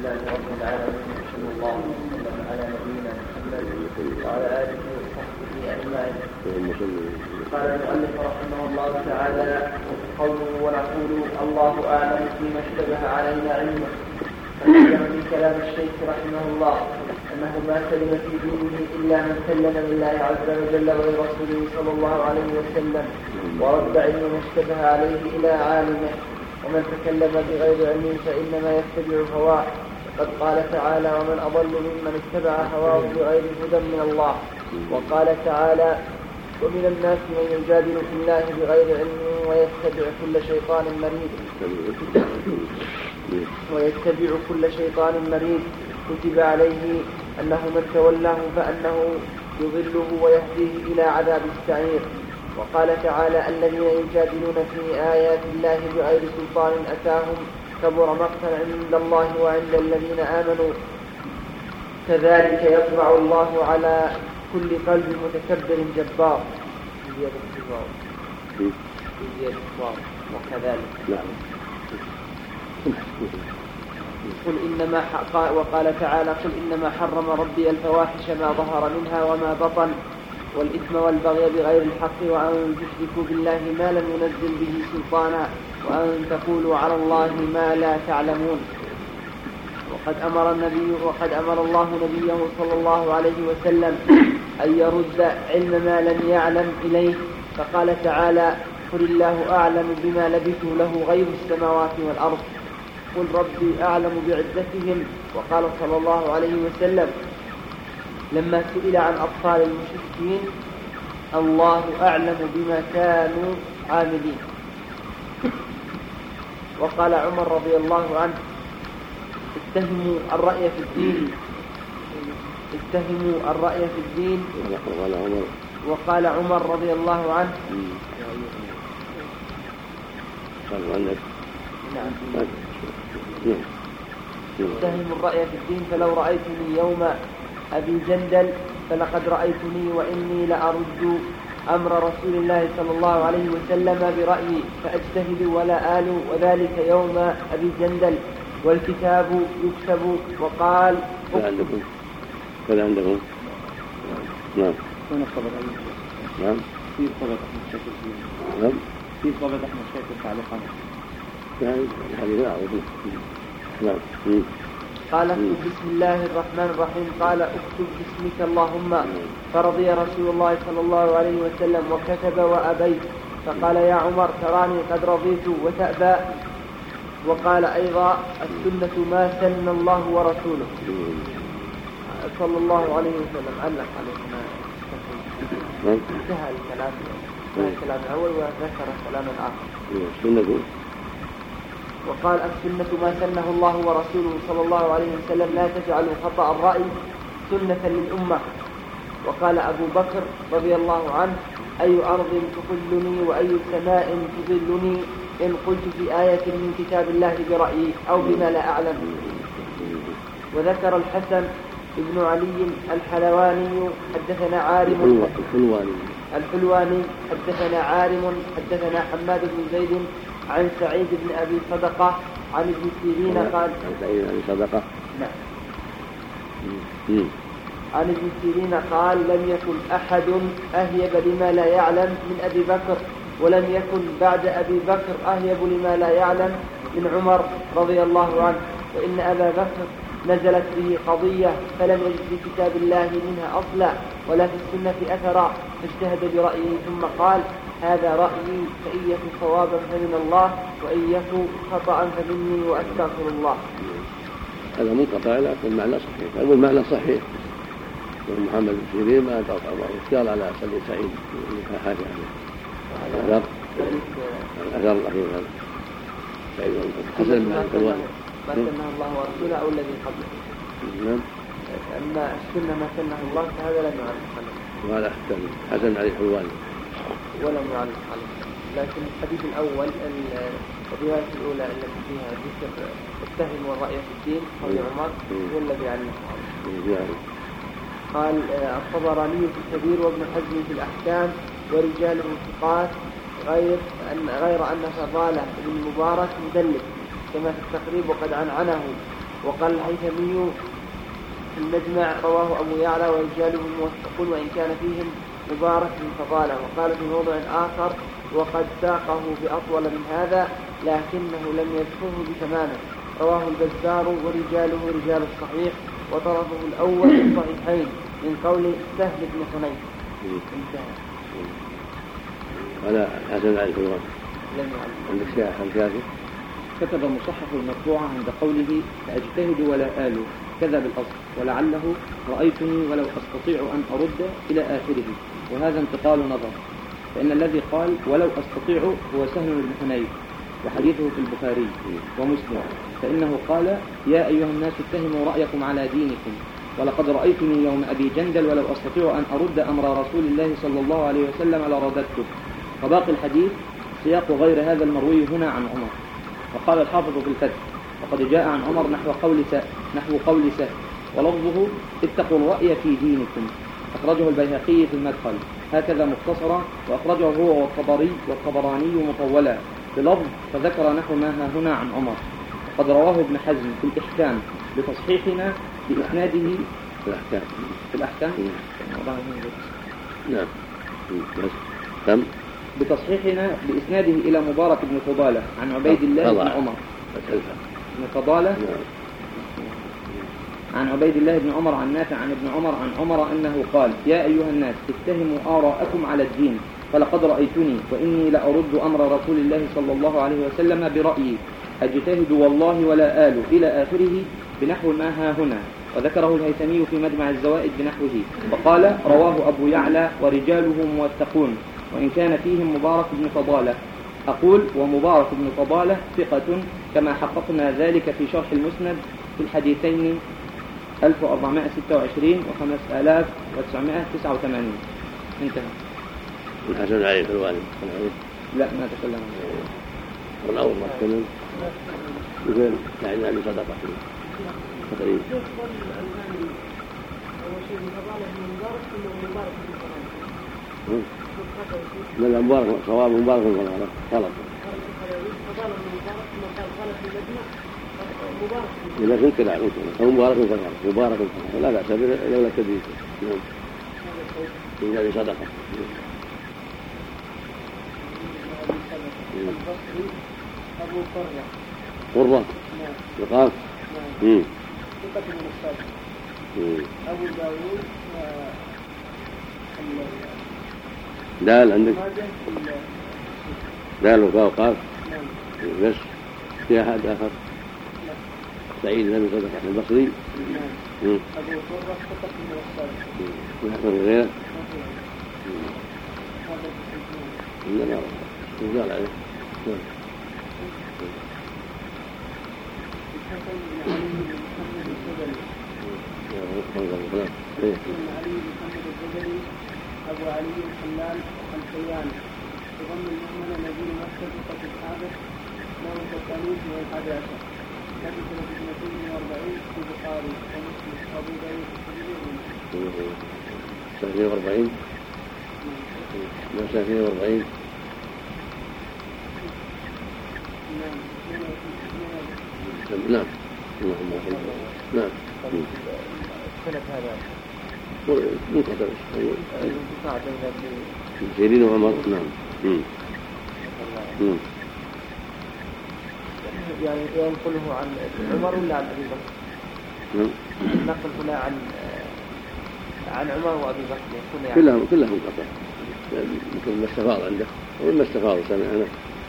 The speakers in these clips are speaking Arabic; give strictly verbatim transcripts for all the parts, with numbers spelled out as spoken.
لله رب العالمين صلى الله وسلم على نبينا محمد وعلى آله وصحبه أجمعين. قال المؤلف رحمه الله تعالى: قوله ونقول الله أعلم فيما اشتبه علينا علمه. فنعلم من كلام الشيخ رحمه الله أنه ما سلم في دينه إلا من سلم لله عز وجل ولرسوله صلى الله عليه وسلم ورد علم ما اشتبه عليه إلى عالمه، ومن تكلم بغير علم فإنما يتبع هواه. وقد قال تعالى: ومن أضل ممن اتبع هواه بغير هدى من الله. وقال تعالى: ومن الناس من يجادل في الله بغير علم ويتبع كل شيطان مريد ويتبع كل شيطان مريد كتب عليه أنه من تولاه فأنه يضله ويهديه إلى عذاب السعير. وقال تعالى: الذين يجادلون في آيات الله بغير سلطان أتاهم كبر مقتا عند الله وعند الذين آمنوا كذلك يطبع الله على كل قلب متكبر جبار. وكذلك قل إنما وقال تعالى: قل إنما حرم ربي الفواحش ما ظهر منها وما بطن والإثم والبغي بغير الحق وأن تشركوا بالله ما لم ينزل به سلطانا وأن تقولوا على الله ما لا تعلمون. وقد أمر النبي وقد أمر الله نبيه صلى الله عليه وسلم أن يرد علم ما لم يعلم إليه، فقال تعالى: قل الله أعلم بما لبثوا له غيب السماوات والأرض قل ربي أعلم بعدتهم. وقال صلى الله عليه وسلم لما سئل عن أطفال المشركين: الله أعلم بما كانوا عاملين. وقال عمر رضي الله عنه: اتهموا الرأي في الدين اتهموا الرأي في الدين وقال عمر رضي الله عنه: نعم اتهموا الرأي في الدين فلو رأيتني يوم أبي جندل فلقد رأيتني وإني لأرد أمر رسول الله صلى الله عليه وسلم برأيي فأجتهد ولا آل، وذلك يوم أبي جندل والكتاب يكتب. وقال عندكم كذا عندكم نعم هنا خبر نعم في خبر أحمد شاكر نعم في خبر أحمد شاكر تعليقا يعني هذه معروف نعم. قال: اكتب بسم الله الرحمن الرحيم. قال: اكتب باسمك اللهم. فرضي رسول الله صلى الله عليه وسلم وكتب وأبيت. فقال: يا عمر تراني قد رضيت وتأبى. وقال أيضا: السنة ما سن الله ورسوله صلى الله عليه وسلم. علق عليكم انتهى الكلام الكلام الأول وذكر كلام آخر. وقال: السنة ما سنه الله ورسوله صلى الله عليه وسلم لا تجعلوا خطأ الرأي سنة للأمة. وقال أبو بكر رضي الله عنه: أي أرض تقلني وأي سماء تظلني إن قلت في آية من كتاب الله برأيي أو بما لا أعلم. وذكر الحسن ابن علي الحلواني حدثنا عارم الحلواني الحلواني حدثنا عارم حدثنا حماد بن زيد عن سعيد بن أبي صدقة عن ابن سيرين قال سعيد بن أبي صدقة نعم عن ابن سيرين قال: لم يكن أحد أهيب لما لا يعلم من أبي بكر، ولم يكن بعد أبي بكر أهيب لما لا يعلم من عمر رضي الله عنه. وإن أبا بكر نزلت به قضية فلم يجد في كتاب الله منها أصلا ولا في السنة أثرا، فاجتهد برأيه ثم قال: هذا رأيي فإن يكن صوابا فمن الله وإن يكن خطأ فمني وأستغفر الله. هذا منقطع لكن المعنى صحيح. أقول المعنى صحيح. محمد بن سيرين ما توقع الله اختيار على سيد سعيد في حاجة هذا الأثر الأخير هذا سعيد حسن بن الحلواني ما سنه الله ورسوله أو الذي قبله. نعم. أما السنة ما سنه الله فهذا لم يعلق عليه. وهذا حسن علي الحلواني ولم يعلق عليه. لكن الحديث الأول الرواية الأولى التي فيها ذكر التهم والرأي في الدين قول عمر هو الذي يعلق عليه. قال الطبراني في الكبير وابن حزم في الأحكام ورجاله ثقات غير أن غير أن فضالة بن المبارك مدلس كما في التقريب وقد عنعنه وقال الهيثمي في المجمع رواه أبو يعلى ورجاله موثقون وإن كان فيهم مبارك بن فضالة. وقال في موضع آخر وقد ساقه بأطول من هذا لكنه لم يذكره بتمامه. رواه البزار ورجاله رجال الصحيح وطرفه الأول في الصحيحين من قول سهل بن حنيف. انتهى. هذا حسن علي الفلوان لم يعلم. عندك شيء حكاته؟ كتب مصحح المطبوعة عند قوله فأجتهد ولا آل كذا بالأصل ولعله رأيتني ولو أستطيع أن أرد إلى آخره، وهذا انتقال نظر، فإن الذي قال ولو أستطيع هو سهل بن حنيف وحديثه في البخاري ومسلم، فإنه قال يا أيها الناس اتهموا رأيكم على دينكم ولقد رأيتني يوم أبي جندل ولو أستطيع أن أرد أمر رسول الله صلى الله عليه وسلم لرددته. وباقي الحديث سياق غير هذا المروي هنا عن عمر. وقال الحافظ في الفتح وقد جاء عن عمر نحو قول سهل نحو قول سهل ولفظه اتقوا الرأي في دينكم، أخرجه البيهقي في المدخل هكذا مختصرا، وأخرجه هو والطبري والطبراني مطولا بلفظ فذكر نحو ما ها هنا عن عمر. وقد رواه ابن حزم في الإحكام بتصحيحنا بإسناده في الأحكام في الأحكام نعم بس كم بتصحيحنا بإسناده إلى مبارك بن فضالة عن عبيد الله بن عمر بن فضالة عن عبيد الله بن عمر عن نافع عن ابن عمر عن عمر أنه قال يا أيها الناس اتهموا آراءكم على الدين فلقد رأيتني وإني لأرد أمر رسول الله صلى الله عليه وسلم برأيي أجتهد والله ولا آل إلى آخره بنحو ما ها هنا. وذكره الهيثمي في مجمع الزوائد بنحوه. وقال رواه أبو يعلى ورجاله موثقون وإن كان فيهم مبارك بن فضالة. أقول ومبارك بن فضالة ثقة كما حققنا ذلك في شرح المسند في الحديثين ألف وأربعمائة وستة وعشرين وخمسة آلاف وتسعمائة وتسعة وثمانين. انتهى. الحسن علي الفلواني لا ما تكلم عنه. من أول ما تكلم يقول يعني أبي صدقة تقريبا لا مبارك صواب مبارك الفضالة غلط. إذا كنت لا ممكن مبارك الفضالة مبارك الفضالة لا بأس به لولا كبير. نعم إن هذه صدقة. أبو قرة قرة يقال نعم ثقة من الصادق. أبو داود دال عندك دال وقاف قاف بس في أحد آخر سعيد بن صدقة البصري أبو قرة ثقة من الصادق نحن غير لا لا قال عليه أبو علي الحلال الخياني يضم المؤمن نبي مكة قد الحادث له التقاليد والحادي عشر لكن سنة اثنتين واربعين في البخاري ومسلم أبو داود سنة واربعين ما سنة واربعين نعم نعم سنة هذا منقطع سيرين وعمر نعم يعني ينقله عن عمر ولا عن أبي بكر؟ نعم نقل هنا عن عن عمر وأبي بكر يعني كلهم كلهم منقطع مثل ما استفاض عنده وما استفاض سمعنا.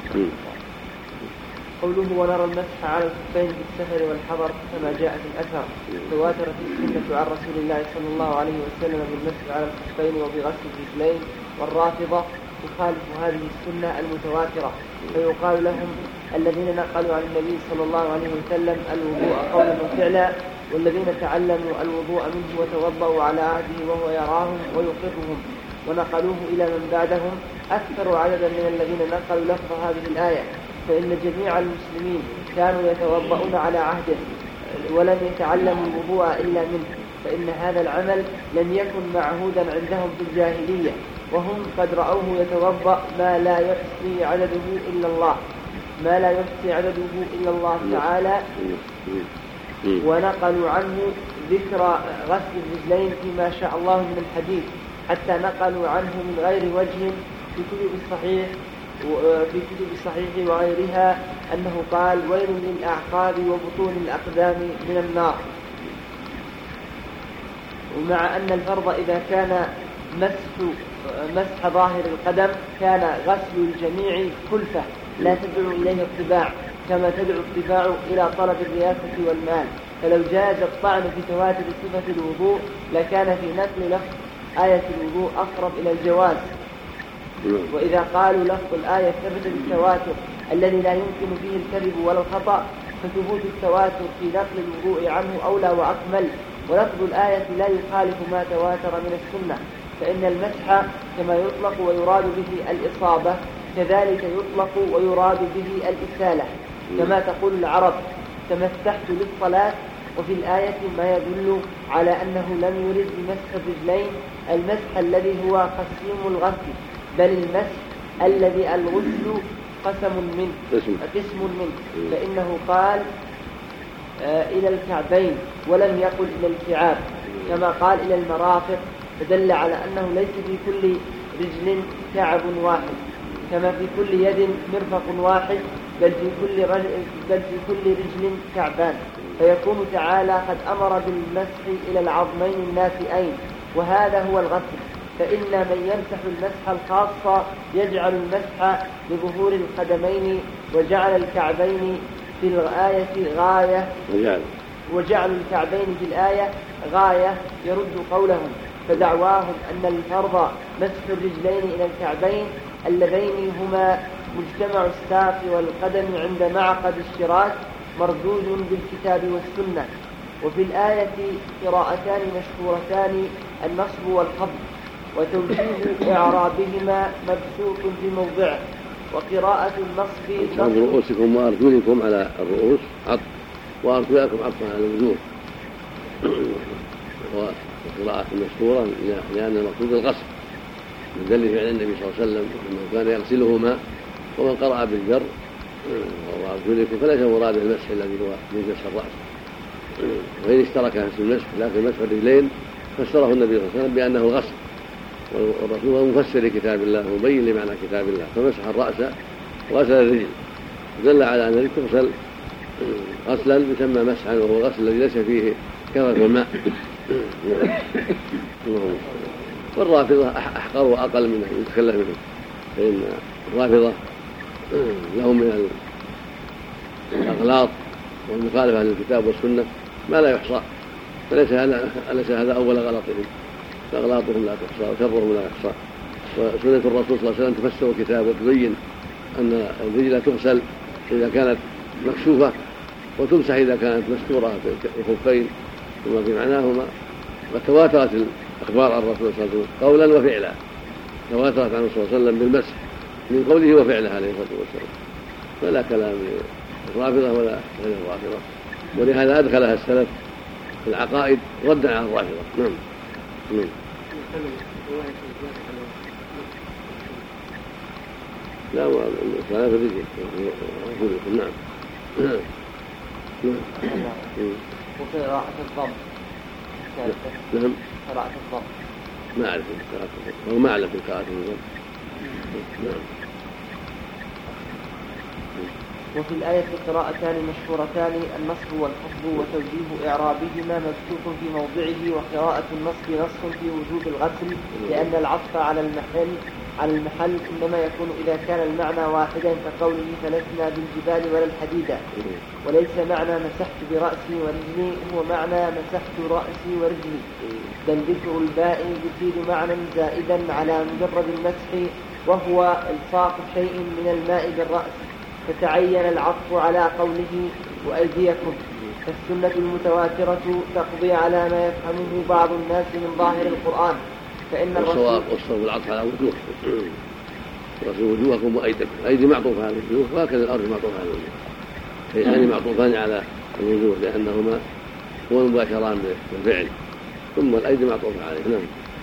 قوله ونرى المسح على الخفين في السفر والحضر كما جاء في الأثر تواترت السنة عن رسول الله صلى الله عليه وسلم بالمسح على الخفين وبغسل الرجلين، والرافضة تخالف هذه السنة المتواترة فيقال لهم الذين نقلوا عن النبي صلى الله عليه وسلم الوضوء قولا وفعلا والذين تعلموا الوضوء منه وتوضأوا على عهده وهو يراهم ويقرهم ونقلوه إلى من بعدهم أكثر عددا من الذين نقلوا لفظ هذه الآية، فإن جميع المسلمين كانوا يتوضؤون على عهده ولم يتعلموا الوضوء إلا منه، فإن هذا العمل لم يكن معهودا عندهم في الجاهلية وهم قد رأوه يتوضأ ما لا يحصي عدده إلا الله ما لا يحصي عدده إلا الله تعالى ونقلوا عنه ذكر غسل الرجلين فيما شاء الله من الحديث، حتى نقلوا عنه من غير وجه في كتب الصحيح في كتب الصحيح وغيرها أنه قال: ويل للأعقاب وبطون الأقدام من النار. ومع أن الفرض إذا كان مسح مسح ظاهر القدم كان غسل الجميع كلفة لا تدعو إليه الطباع، كما تدعو الطباع إلى طلب الرياسة والمال. فلو جاز الطعن في تواتر صفة الوضوء لكان في نقل لفظ آية الوضوء أقرب إلى الجواز. وإذا قالوا لفظ الآية ثبت بالتواتر الذي لا يمكن فيه الكذب ولا الخطأ، فثبوت التواتر في نقل الوضوء عنه أولى وأكمل. ولفظ الآية لا يخالف ما تواتر من السنة، فإن المسح كما يطلق ويراد به الإصابة كذلك يطلق ويراد به الإسالة، كما تقول العرب: تمسحت للصلاة. وفي الآية ما يدل على أنه لم يرد بمسح الرجلين المسح الذي هو قسيم الغسل، بل المسح الذي الغسل قسم منه قسم منه فإنه قال آه إلى الكعبين ولم يقل إلى الكعاب، كما قال إلى المرافق، فدل على أنه ليس في كل رجل كعب واحد، كما في كل يد مرفق واحد، بل في كل رجل, بل في كل رجل كعبان. فيكون تعالى قد أمر بالمسح إلى العظمين الناتئين، وهذا هو الغسل. فإن من يمسح المسح الخاص يجعل المسح لظهور القدمين، وجعل الكعبين في الآية غاية وجعل, وجعل الكعبين في الآية غاية يرد قولهم. فدعواهم أن الفرض مسح الرجلين إلى الكعبين اللذين هما مجتمع الساق والقدم عند معقد الشراك مردود بالكتاب والسنة. وفي الآية قراءتان مشهورتان: النصب والخفض، وتوجيه إعرابهما مبسوط في موضعه. وقراءة النصب نصب رؤوسكم وأرجلكم على الرؤوس عطف، وأرجلكم عطفا على الوجوه. وقراءة مشهورة لأن المقصود الغسل، يدل فعل النبي صلى الله عليه وسلم أنه كان يغسلهما، ومن قرأ بالجر وأرجلكم فليس مراده المسح الذي هو من مسح الرأس. وإن اشترك في المسح لكن مسح الرجلين فسره النبي صلى الله عليه وسلم بأنه غسل، والرسول هو مفسر كتاب الله مبين لمعنى كتاب الله، فمسح الرأس وغسل الرجل، دل على أن الرجل تغسل غسلا يسمى مسحا، وهو غسل الذي ليس فيه كثرة الماء. والرافضة أحقر وأقل من أن يتكلم منهم، فإن الرافضة لهم من الأغلاط والمخالفة للكتاب والسنة ما لا يحصى، فليس هذا أليس هذا أول غلطهم، فأغلاطهم لا تحصى وشرهم لا يحصى. وسنة الرسول صلى الله عليه وسلم تفسر الكتاب وتبين أن الرجل تغسل إذا كانت مكشوفة وتمسح إذا كانت مستورة في الخفين ثم في معناهما. وتواترت الأخبار عن الرسول صلى الله عليه وسلم قولا وفعلا، تواترت عنه صلى الله عليه وسلم بالمسح من قوله وفعله عليه الصلاة والسلام، فلا كلام الرافضة ولا غير الرافضة. ولهذا أدخلها السلف في العقائد ردا على الرافضة. نعم. نعم. لا وكان في الرجل. نعم. وفي قراءة الضم. نعم. قراءة الضم. ما أعرف قراءة الضم، هو ما أعلم في قراءة الضم. نعم. وفي الآية قراءتان مشهورتان: النصب والخفض، وتوجيه إعرابهما مبسوط في موضعه. وقراءة النصب نص في وجوب الغسل، لأن العطف على المحل على المحل إنما يكون إذا كان المعنى واحدا، كقوله فلسنا بالجبال ولا الحديدة. وليس معنى مسحت برأسي ورجلي هو معنى مسحت رأسي ورجلي، بل ذكر الباء يفيد معنى زائدا على مجرد المسح، وهو إلصاق شيء من الماء بالرأس، فتعين العطف على قوله وأيديكم. فالسنة المتواترة تقضي على ما يفهمه بعض الناس من ظاهر القرآن، فإن الصواب والصواب العطف على وجوه وجوهكم وأيديكم، أيدي معطوفة على الوجوه، وهكذا الأرض معطوفة على الوجوه، شيئان معطوفان على الوجوه لأنهما هو مباشران بالفعل، ثم الأيدي معطوفة عليه. نعم.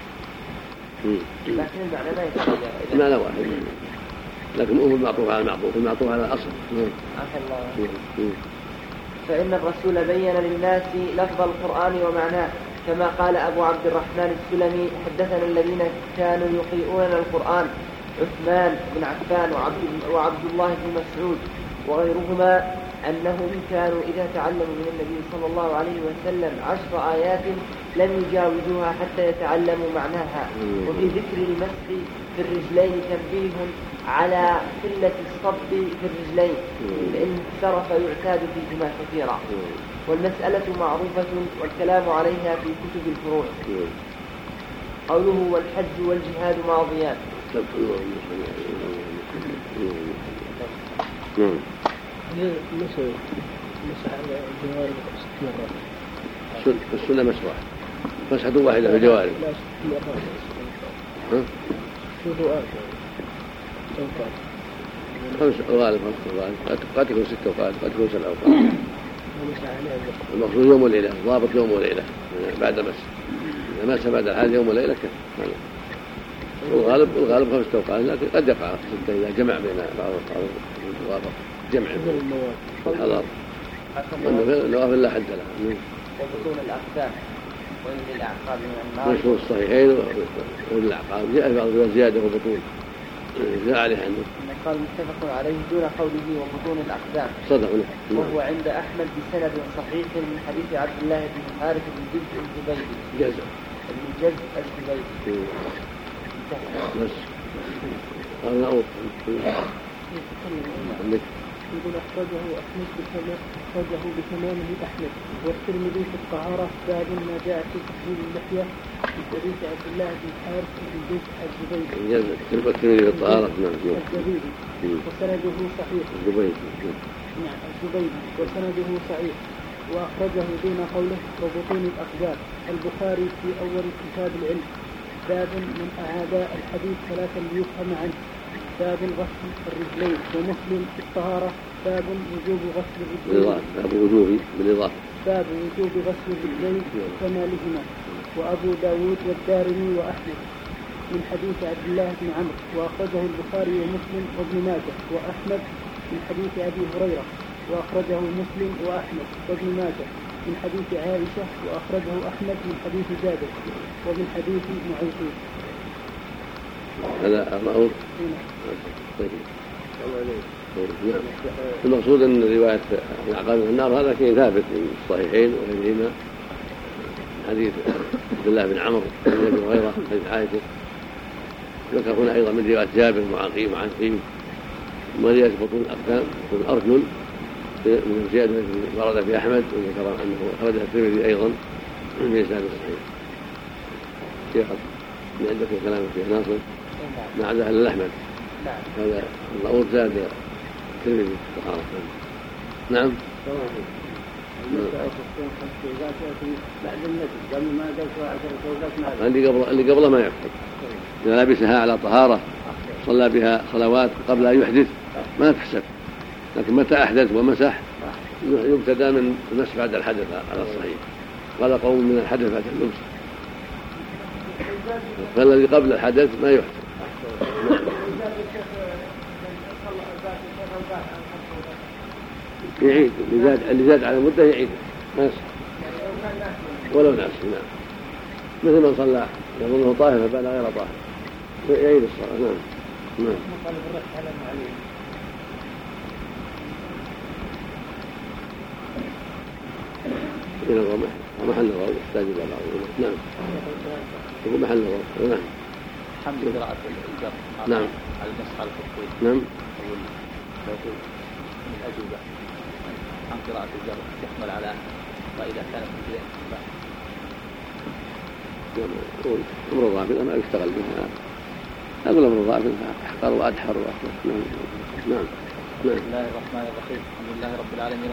لكن المعنى لا يتغير، المعنى واحد، لكن هو المعطوف على المعطوف، المعطوف على الأصل. نعم. عفى الله. فإن الرسول بين للناس لفظ القرآن ومعناه، كما قال أبو عبد الرحمن السلمي: حدثنا الذين كانوا يقيئوننا القرآن عثمان بن عفان وعبد, وعبد الله بن مسعود وغيرهما أنهم كانوا إذا تعلموا من النبي صلى الله عليه وسلم عشر آيات لم يجاوزوها حتى يتعلموا معناها. وفي ذكر المسح في الرجلين تنبيه على قلة الصب في الرجلين، فإن احترف يعتاد فيهما كثيرا. والمسألة معروفة والكلام عليها في كتب الفروع. قوله: والحج والجهاد ماضيان. مسح على الجوارب ست مرات. السنة مسحة مسحة واحدة في الجوارب. لا ست مرات. ها؟ ست وقات. أوقات. خمس أوقات خمس أوقات قد تكون ست أوقات قد تكون سبع أوقات. المقصود يوم وليلة، ضابط يوم وليلة بعد مس. إذا مس بعد الحال يوم وليلة كفر. والغالب والغالب خمس أوقات، لكن قد يقع ستة إذا جمع بين بعض الوافق جمع الحضر. النوافل لا حد لها. وبطون الأقدام وإن الأعقاب من النار. مشهور الصحيحين وإن الأعقاب جاء بعض زيادة وبطون جاء عليه عنه. قال متفق عليه دون قوله وبطون الأقدام. صدق. وهو عند أحمد بسند صحيح من حديث عبد الله بن حارث بن جزء الزبيدي. جزء. بن جزء الزبيدي. بس. قال نعوذ. عندك. يقول أخرجه أحمد بكمال أخرجه بكماله أحمد، والترمذي في الطهارة باب ما جاء في تحليل اللحية في حديث عبد الله بن حارث بن جزء الزبيدي. الترمذي في الطهارة نعم. الزبيدي وسنده صحيح. الزبيدي. نعم الزبيدي وسنده صحيح. وأخرجه دون قوله وبطون الأقدام. البخاري في أول كتاب العلم باب من أعاد الحديث ثلاثا ليفهم عنه، باب غسل الرجلين. ومسلم في الطهارة باب وجوب غسل الرجلين. باب وجوب بالإضافة. باب وجوب غسل الرجلين وكمالهما. وأبو داود والدارمي وأحمد من حديث عبد الله بن عمرو، وأخرجه البخاري ومسلم وابن ماجه وأحمد من حديث أبي هريرة، وأخرجه مسلم وأحمد وابن ماجه من حديث عائشة، وأخرجه أحمد من حديث جابر ومن حديث معيقين. هذا المعروف. طيب. نعم. المقصود أن رواية العقاب في النار هذا شيء ثابت في الصحيحين وغيرهما، حديث عبد الله بن عمرو بن أبي هريرة حديث عائشة، ذكر هنا أيضا من رواية جابر وعقيم وعنقيم، ورواية بطون الأقدام بطون الأرجل من زيادة ورد في أحمد، وذكر أنه أخرجها الترمذي أيضا من بإسناد صحيح. شيخ عندك كلام في ناصر ما عدا إلا أحمد. هذا المعروف زاد الترمذي في الطهارة. نعم. اللي قبل اللي قبله ما يحفظ. إذا لبسها على طهارة صلى بها صلوات قبل أن يحدث ما تحسب، لكن متى أحدث ومسح يبتدى من المسح بعد الحدث على الصحيح. قال قوم من الحدث بعد اللبس، فالذي قبل الحدث ما يحسب. يعيد اللي زاد اللي زاد على مدة يعيد ما يصح ولو ناس. نعم. مثل من صلى يظنه طاهر فبال غير طاهر يعيد الصلاة. نعم. نعم. إلى الرمح محل الغرب يحتاج إلى بعض. نعم. يقول محل الغرب. نعم. حمد قراءة الجر. نعم. على المسح على الخفين. نعم. من الأجوبة عن قراءة الجر يحمل على وإذا كانت مثل أمر ضعف ما يشتغل بها. أقول أمر ضعف أحقر وأدحر وأحقر. نعم. نعم. بسم الله الرحمن الرحيم. الحمد لله رب العالمين.